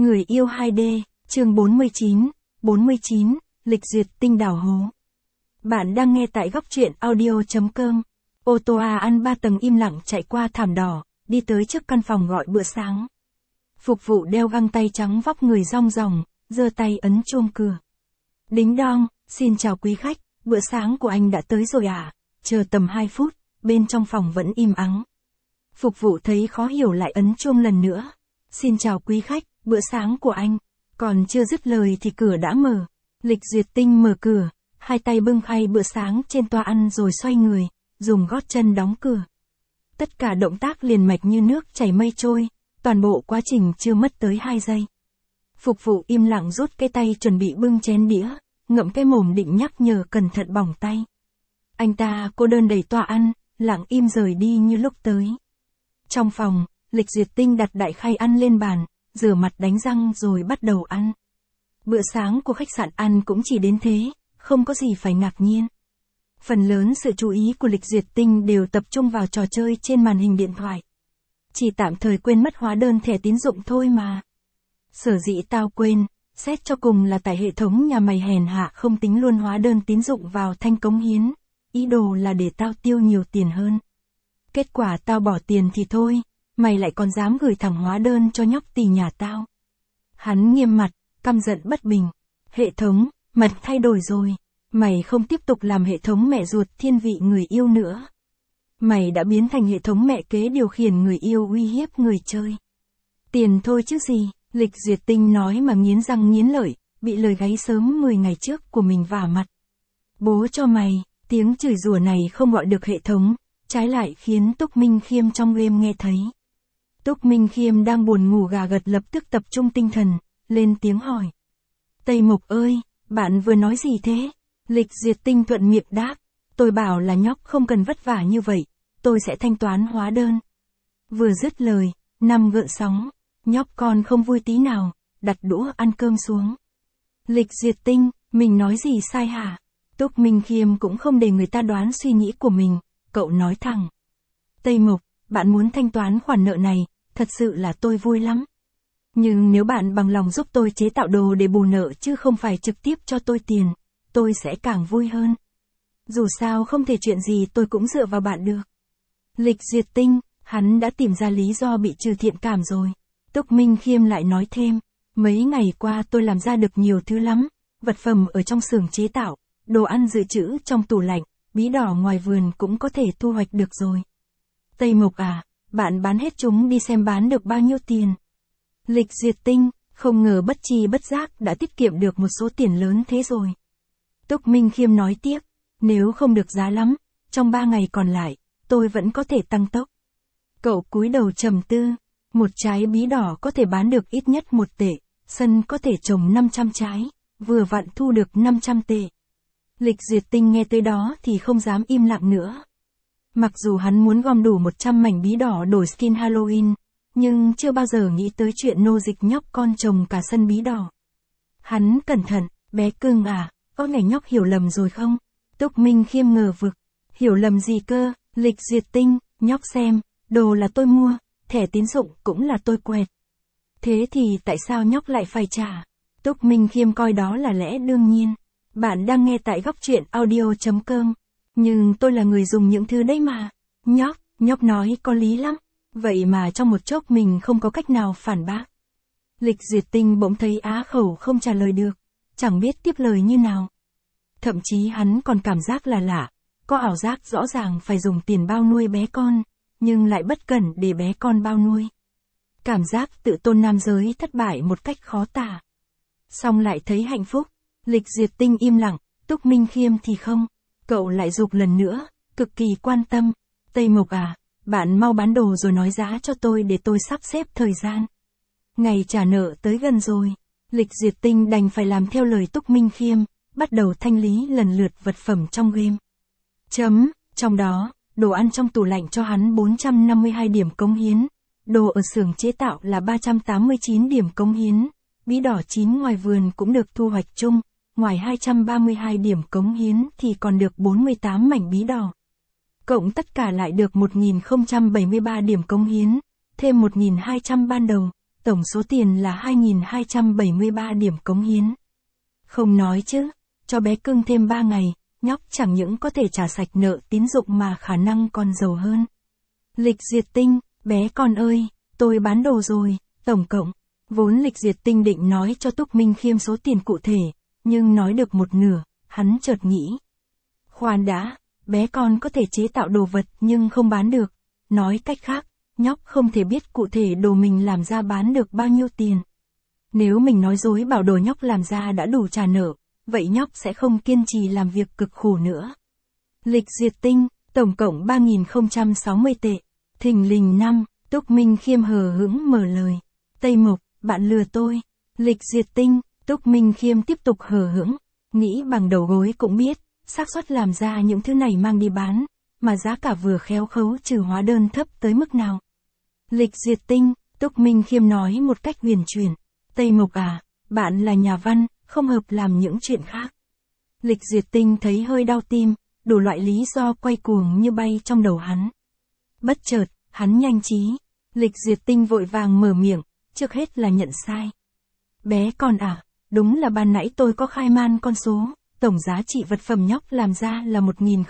Người yêu 2D, chương 49, lịch duyệt tinh đảo hố. Bạn đang nghe tại góc truyện audio.com. Ô tô ăn 3 tầng im lặng chạy qua thảm đỏ, đi tới trước căn phòng gọi bữa sáng. Phục vụ đeo găng tay trắng vóc người rong ròng, giơ tay ấn chuông cửa. Đính đong, xin chào quý khách, bữa sáng của anh đã tới rồi à? Chờ tầm 2 phút, bên trong phòng vẫn im ắng. Phục vụ thấy khó hiểu lại ấn chuông lần nữa. Xin chào quý khách, bữa sáng của anh. Còn chưa dứt lời thì cửa đã mở. Lịch duyệt tinh mở cửa, hai tay bưng khay bữa sáng trên toa ăn rồi xoay người, dùng gót chân đóng cửa. Tất cả động tác liền mạch như nước chảy mây trôi, toàn bộ quá trình chưa mất tới 2 giây. Phục vụ im lặng rút cái tay chuẩn bị bưng chén đĩa, ngậm cái mồm định nhắc nhở cẩn thận bỏng tay. Anh ta cô đơn đẩy toa ăn, lặng im rời đi như lúc tới. Trong phòng, Lịch duyệt tinh đặt đại khay ăn lên bàn, rửa mặt đánh răng rồi bắt đầu ăn. Bữa sáng của khách sạn ăn cũng chỉ đến thế, không có gì phải ngạc nhiên. Phần lớn sự chú ý của Lịch duyệt tinh đều tập trung vào trò chơi trên màn hình điện thoại. Chỉ tạm thời quên mất hóa đơn thẻ tín dụng thôi mà. Sở dĩ tao quên, xét cho cùng là tại hệ thống nhà mày hèn hạ không tính luôn hóa đơn tín dụng vào thanh cống hiến, ý đồ là để tao tiêu nhiều tiền hơn. Kết quả tao bỏ tiền thì thôi, mày lại còn dám gửi thẳng hóa đơn cho nhóc tỳ nhà tao. Hắn nghiêm mặt, căm giận bất bình. Hệ thống, mật thay đổi rồi. Mày không tiếp tục làm hệ thống mẹ ruột thiên vị người yêu nữa. Mày đã biến thành hệ thống mẹ kế điều khiển người yêu uy hiếp người chơi. Tiền thôi chứ gì, Lịch duyệt tinh nói mà nghiến răng nghiến lợi, bị lời gáy sớm 10 ngày trước của mình vả mặt. Bố cho mày, tiếng chửi rủa này không gọi được hệ thống, trái lại khiến Túc Minh Khiêm trong game nghe thấy. Túc Minh Khiêm đang buồn ngủ gà gật lập tức tập trung tinh thần, lên tiếng hỏi. Tây Mộc ơi, bạn vừa nói gì thế? Lịch duyệt tinh thuận miệng đáp. Tôi bảo là nhóc không cần vất vả như vậy, tôi sẽ thanh toán hóa đơn. Vừa dứt lời, nằm gợn sóng, nhóc con không vui tí nào, đặt đũa ăn cơm xuống. Lịch duyệt tinh, mình nói gì sai hả? Túc Minh Khiêm cũng không để người ta đoán suy nghĩ của mình, cậu nói thẳng. Tây Mộc, bạn muốn thanh toán khoản nợ này, thật sự là tôi vui lắm. Nhưng nếu bạn bằng lòng giúp tôi chế tạo đồ để bù nợ chứ không phải trực tiếp cho tôi tiền, tôi sẽ càng vui hơn. Dù sao không thể chuyện gì tôi cũng dựa vào bạn được. Lịch duyệt tinh, hắn đã tìm ra lý do bị trừ thiện cảm rồi. Túc Minh Khiêm lại nói thêm, mấy ngày qua tôi làm ra được nhiều thứ lắm, vật phẩm ở trong xưởng chế tạo, đồ ăn dự trữ trong tủ lạnh, bí đỏ ngoài vườn cũng có thể thu hoạch được rồi. Tây Mộc à, bạn bán hết chúng đi xem bán được bao nhiêu tiền. Lịch duyệt tinh, không ngờ bất chi bất giác đã tiết kiệm được một số tiền lớn thế rồi. Túc Minh Khiêm nói tiếp, nếu không được giá lắm, trong 3 ngày còn lại, tôi vẫn có thể tăng tốc. Cậu cúi đầu trầm tư, một trái bí đỏ có thể bán được ít nhất 1 tệ, sân có thể trồng 500 trái, vừa vặn thu được 500 tệ. Lịch duyệt tinh nghe tới đó thì không dám im lặng nữa. Mặc dù hắn muốn gom đủ 100 mảnh bí đỏ đổi skin Halloween, nhưng chưa bao giờ nghĩ tới chuyện nô dịch nhóc con trồng cả sân bí đỏ. Hắn cẩn thận, bé cưng à, có ngày nhóc hiểu lầm rồi không? Túc Minh Khiêm ngờ vực. Hiểu lầm gì cơ? Lịch duyệt tinh, nhóc xem, đồ là tôi mua, thẻ tín dụng cũng là tôi quẹt. Thế thì tại sao nhóc lại phải trả? Túc Minh Khiêm coi đó là lẽ đương nhiên. Bạn đang nghe tại góc truyện audio.com. Nhưng tôi là người dùng những thứ đấy mà. Nhóc nói có lý lắm. Vậy mà trong một chốc mình không có cách nào phản bác. Lịch duyệt tinh bỗng thấy á khẩu không trả lời được. Chẳng biết tiếp lời như nào. Thậm chí hắn còn cảm giác là lạ. Có ảo giác rõ ràng phải dùng tiền bao nuôi bé con. Nhưng lại bất cẩn để bé con bao nuôi. Cảm giác tự tôn nam giới thất bại một cách khó tả. Xong lại thấy hạnh phúc. Lịch duyệt tinh im lặng, Túc Minh Khiêm thì không. Cậu lại giục lần nữa, cực kỳ quan tâm. Tây Mộc à, bạn mau bán đồ rồi nói giá cho tôi để tôi sắp xếp thời gian. Ngày trả nợ tới gần rồi. Lịch duyệt tinh đành phải làm theo lời Túc Minh Khiêm, bắt đầu thanh lý lần lượt vật phẩm trong game. Trong đó, đồ ăn trong tủ lạnh cho hắn 452 điểm cống hiến. Đồ ở xưởng chế tạo là 389 điểm cống hiến. Bí đỏ chín ngoài vườn cũng được thu hoạch chung. Ngoài 232 điểm cống hiến thì còn được 48 mảnh bí đỏ. Cộng tất cả lại được 1073 điểm cống hiến, thêm 1200 ban đầu, tổng số tiền là 2.273 điểm cống hiến. Không nói chứ, cho bé cưng thêm 3 ngày, nhóc chẳng những có thể trả sạch nợ tín dụng mà khả năng còn giàu hơn. Lịch duyệt tinh, bé con ơi, tôi bán đồ rồi, tổng cộng. Vốn Lịch duyệt tinh định nói cho Túc Minh Khiêm số tiền cụ thể, nhưng nói được một nửa, hắn chợt nghĩ. Khoan đã, bé con có thể chế tạo đồ vật nhưng không bán được. Nói cách khác, nhóc không thể biết cụ thể đồ mình làm ra bán được bao nhiêu tiền. Nếu mình nói dối bảo đồ nhóc làm ra đã đủ trả nợ, vậy nhóc sẽ không kiên trì làm việc cực khổ nữa. Lịch duyệt tinh, tổng cộng 3.060 tệ. Thình lình năm, Túc Minh Khiêm hờ hững mở lời. Tây Mộc, bạn lừa tôi. Lịch duyệt tinh, Túc Minh Khiêm tiếp tục hờ hững, nghĩ bằng đầu gối cũng biết, xác suất làm ra những thứ này mang đi bán, mà giá cả vừa khéo khấu trừ hóa đơn thấp tới mức nào. Lịch duyệt tinh, Túc Minh Khiêm nói một cách huyền chuyển. Tây Mộc à, bạn là nhà văn, không hợp làm những chuyện khác. Lịch duyệt tinh thấy hơi đau tim, đủ loại lý do quay cuồng như bay trong đầu hắn. Bất chợt, hắn nhanh trí. Lịch duyệt tinh vội vàng mở miệng, trước hết là nhận sai. Bé con à, đúng là ban nãy tôi có khai man con số, tổng giá trị vật phẩm nhóc làm ra là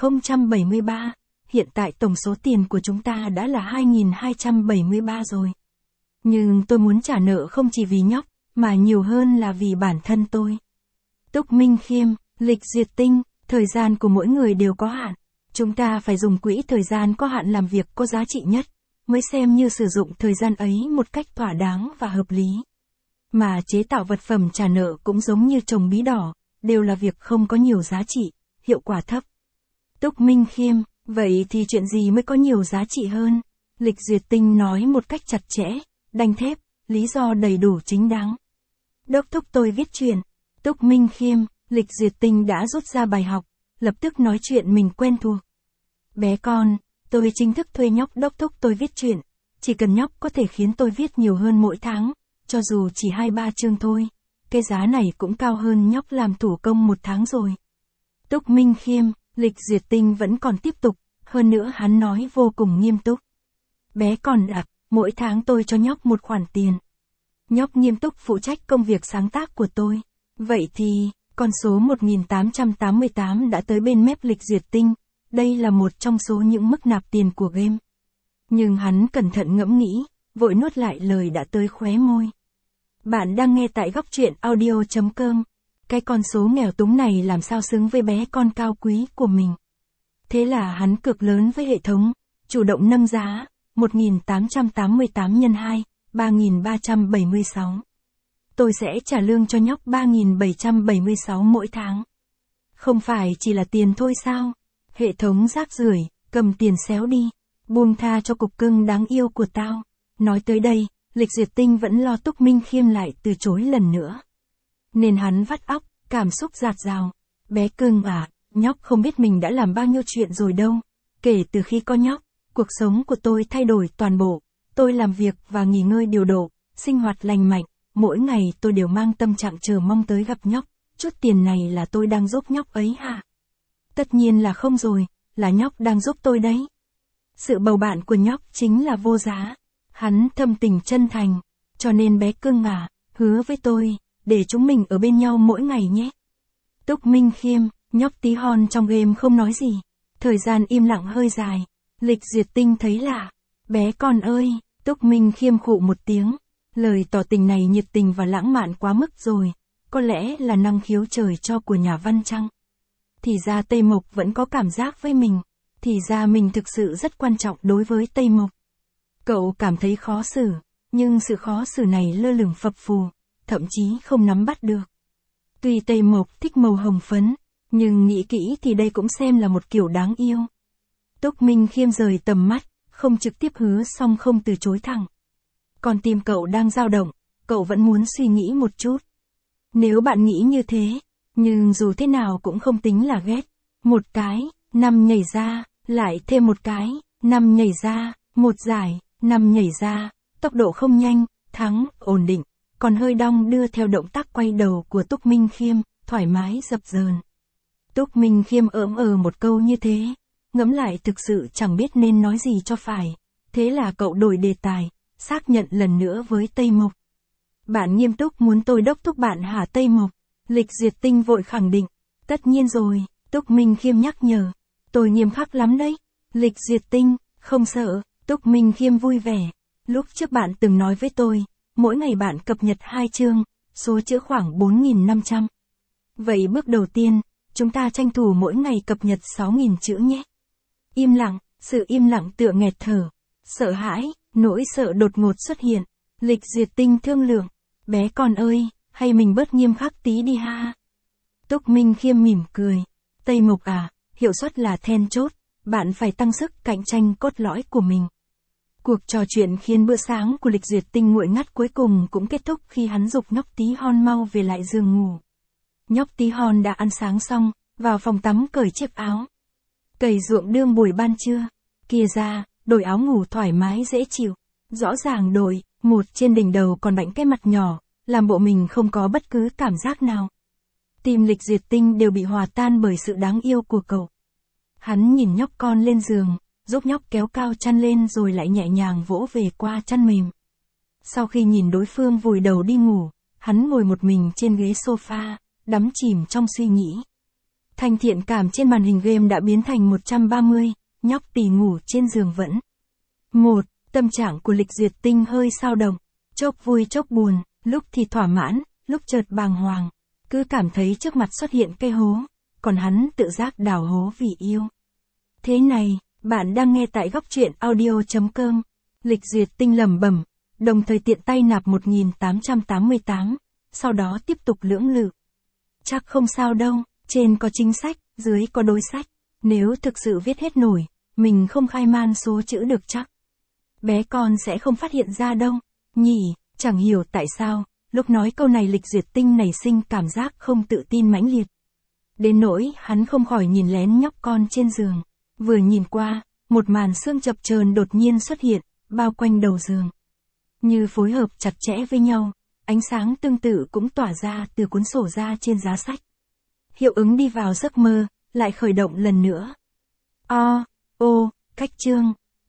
1.073, hiện tại tổng số tiền của chúng ta đã là 2.273 rồi. Nhưng tôi muốn trả nợ không chỉ vì nhóc, mà nhiều hơn là vì bản thân tôi. Túc Minh Khiêm, Lịch duyệt tinh, thời gian của mỗi người đều có hạn. Chúng ta phải dùng quỹ thời gian có hạn làm việc có giá trị nhất, mới xem như sử dụng thời gian ấy một cách thỏa đáng và hợp lý. Mà chế tạo vật phẩm trả nợ cũng giống như trồng bí đỏ, đều là việc không có nhiều giá trị, hiệu quả thấp. Túc Minh Khiêm, vậy thì chuyện gì mới có nhiều giá trị hơn? Lịch duyệt tinh nói một cách chặt chẽ, đanh thép, lý do đầy đủ chính đáng. Đốc thúc tôi viết chuyện. Túc Minh Khiêm, Lịch duyệt tinh đã rút ra bài học, lập tức nói chuyện mình quen thuộc. Bé con, tôi chính thức thuê nhóc đốc thúc tôi viết chuyện, chỉ cần nhóc có thể khiến tôi viết nhiều hơn mỗi tháng, cho dù chỉ 2-3 chương thôi, cái giá này cũng cao hơn nhóc làm thủ công 1 tháng rồi. Túc Minh Khiêm, Lịch duyệt tinh vẫn còn tiếp tục, hơn nữa hắn nói vô cùng nghiêm túc. Bé con ạ, mỗi tháng tôi cho nhóc một khoản tiền. Nhóc nghiêm túc phụ trách công việc sáng tác của tôi. Vậy thì, con số 1.888 đã tới bên mép Lịch duyệt tinh, đây là một trong số những mức nạp tiền của game. Nhưng hắn cẩn thận ngẫm nghĩ, vội nuốt lại lời đã tới khóe môi. Bạn đang nghe tại góc truyện audio.com. Cái con số nghèo túng này làm sao xứng với bé con cao quý của mình. Thế là hắn cược lớn với hệ thống, chủ động nâng giá, 1.888 nhân 2, 3.376. Tôi sẽ trả lương cho nhóc 3.776 mỗi tháng. Không phải chỉ là tiền thôi sao? Hệ thống rác rưởi, cầm tiền xéo đi, buông tha cho cục cưng đáng yêu của tao. Nói tới đây, Lịch duyệt tinh vẫn lo Túc Minh Khiêm lại từ chối lần nữa. Nên hắn vắt óc, cảm xúc dạt dào. Bé cưng à, nhóc không biết mình đã làm bao nhiêu chuyện rồi đâu. Kể từ khi có nhóc, cuộc sống của tôi thay đổi toàn bộ. Tôi làm việc và nghỉ ngơi điều độ, sinh hoạt lành mạnh. Mỗi ngày tôi đều mang tâm trạng chờ mong tới gặp nhóc. Chút tiền này là tôi đang giúp nhóc ấy hả? Tất nhiên là không rồi, là nhóc đang giúp tôi đấy. Sự bầu bạn của nhóc chính là vô giá. Hắn thâm tình chân thành, cho nên bé cưng à, hứa với tôi, để chúng mình ở bên nhau mỗi ngày nhé. Túc Minh Khiêm, nhóc tí hon trong game không nói gì. Thời gian im lặng hơi dài. Lịch duyệt tinh thấy lạ. Bé con ơi, Túc Minh Khiêm khụ một tiếng. Lời tỏ tình này nhiệt tình và lãng mạn quá mức rồi. Có lẽ là năng khiếu trời cho của nhà văn chăng? Thì ra Tây Mộc vẫn có cảm giác với mình. Thì ra mình thực sự rất quan trọng đối với Tây Mộc. Cậu cảm thấy khó xử, nhưng sự khó xử này lơ lửng phập phù, thậm chí không nắm bắt được. Tuy Tây Mộc thích màu hồng phấn, nhưng nghĩ kỹ thì đây cũng xem là một kiểu đáng yêu. Túc Minh Khiêm rời tầm mắt, không trực tiếp hứa xong không từ chối thẳng. Còn tim cậu đang dao động, cậu vẫn muốn suy nghĩ một chút. Nếu bạn nghĩ như thế, nhưng dù thế nào cũng không tính là ghét. Một cái, 5 nhảy ra, lại thêm một cái, 5 nhảy ra, một giải, 5 nhảy ra, tốc độ không nhanh, thắng, ổn định, còn hơi đong đưa theo động tác quay đầu của Túc Minh Khiêm, thoải mái dập dờn. Túc Minh Khiêm một câu như thế, ngẫm lại thực sự chẳng biết nên nói gì cho phải, thế là cậu đổi đề tài, xác nhận lần nữa với Tây Mộc. Bạn nghiêm túc muốn tôi đốc thúc bạn hả Tây Mộc? Lịch Duyệt Tinh vội khẳng định. Tất nhiên rồi, Túc Minh Khiêm nhắc nhở. Tôi nghiêm khắc lắm đấy. Lịch Duyệt Tinh, không sợ, Túc Minh Khiêm vui vẻ. Lúc trước bạn từng nói với tôi, mỗi ngày bạn cập nhật 2 chương, số chữ khoảng 4.500. Vậy bước đầu tiên, chúng ta tranh thủ mỗi ngày cập nhật 6.000 chữ nhé. Im lặng, sự im lặng tựa nghẹt thở. Sợ hãi, nỗi sợ đột ngột xuất hiện. Lịch Duyệt Tinh thương lượng. Bé con ơi, hay mình bớt nghiêm khắc tí đi ha. Túc Minh Khiêm mỉm cười. Tây Mộc à, hiệu suất là then chốt, bạn phải tăng sức cạnh tranh cốt lõi của mình. Cuộc trò chuyện khiến bữa sáng của Lịch Duyệt Tinh nguội ngắt cuối cùng cũng kết thúc khi hắn giục nhóc tí hon mau về lại giường ngủ. Nhóc tí hon đã ăn sáng xong, vào phòng tắm cởi chiếc áo. Cày ruộng đương buổi ban trưa, kia ra, đổi áo ngủ thoải mái dễ chịu. Rõ ràng đội, một trên đỉnh đầu còn bảnh cái mặt nhỏ, làm bộ mình không có bất cứ cảm giác nào. Tim Lịch Duyệt Tinh đều bị hòa tan bởi sự đáng yêu của cậu. Hắn nhìn nhóc con lên giường, giúp nhóc kéo cao chăn lên rồi lại nhẹ nhàng vỗ về qua chăn mềm. Sau khi nhìn đối phương vùi đầu đi ngủ, hắn ngồi một mình trên ghế sofa, đắm chìm trong suy nghĩ. Thanh thiện cảm trên màn hình game đã biến thành 130, nhóc tỉ ngủ trên giường vẫn. Tâm trạng của Lịch Duyệt Tinh hơi xao động, chốc vui chốc buồn, lúc thì thỏa mãn, lúc chợt bàng hoàng. Cứ cảm thấy trước mặt xuất hiện cây hố, còn hắn tự giác đào hố vì yêu. Thế này, bạn đang nghe tại góc truyện audio.com. Lịch Duyệt Tinh lẩm bẩm, đồng thời tiện tay nạp 1888, sau đó tiếp tục lưỡng lự. Chắc không sao đâu, trên có chính sách, dưới có đối sách. Nếu thực sự viết hết nổi, mình không khai man số chữ được chắc. Bé con sẽ không phát hiện ra đâu, nhỉ, chẳng hiểu tại sao, lúc nói câu này Lịch Duyệt Tinh nảy sinh cảm giác không tự tin mãnh liệt. Đến nỗi hắn không khỏi nhìn lén nhóc con trên giường. Vừa nhìn qua, một màn xương chập chờn đột nhiên xuất hiện, bao quanh đầu giường. Như phối hợp chặt chẽ với nhau, ánh sáng tương tự cũng tỏa ra từ cuốn sổ ra trên giá sách. Hiệu ứng đi vào giấc mơ, lại khởi động lần nữa. Cách chương.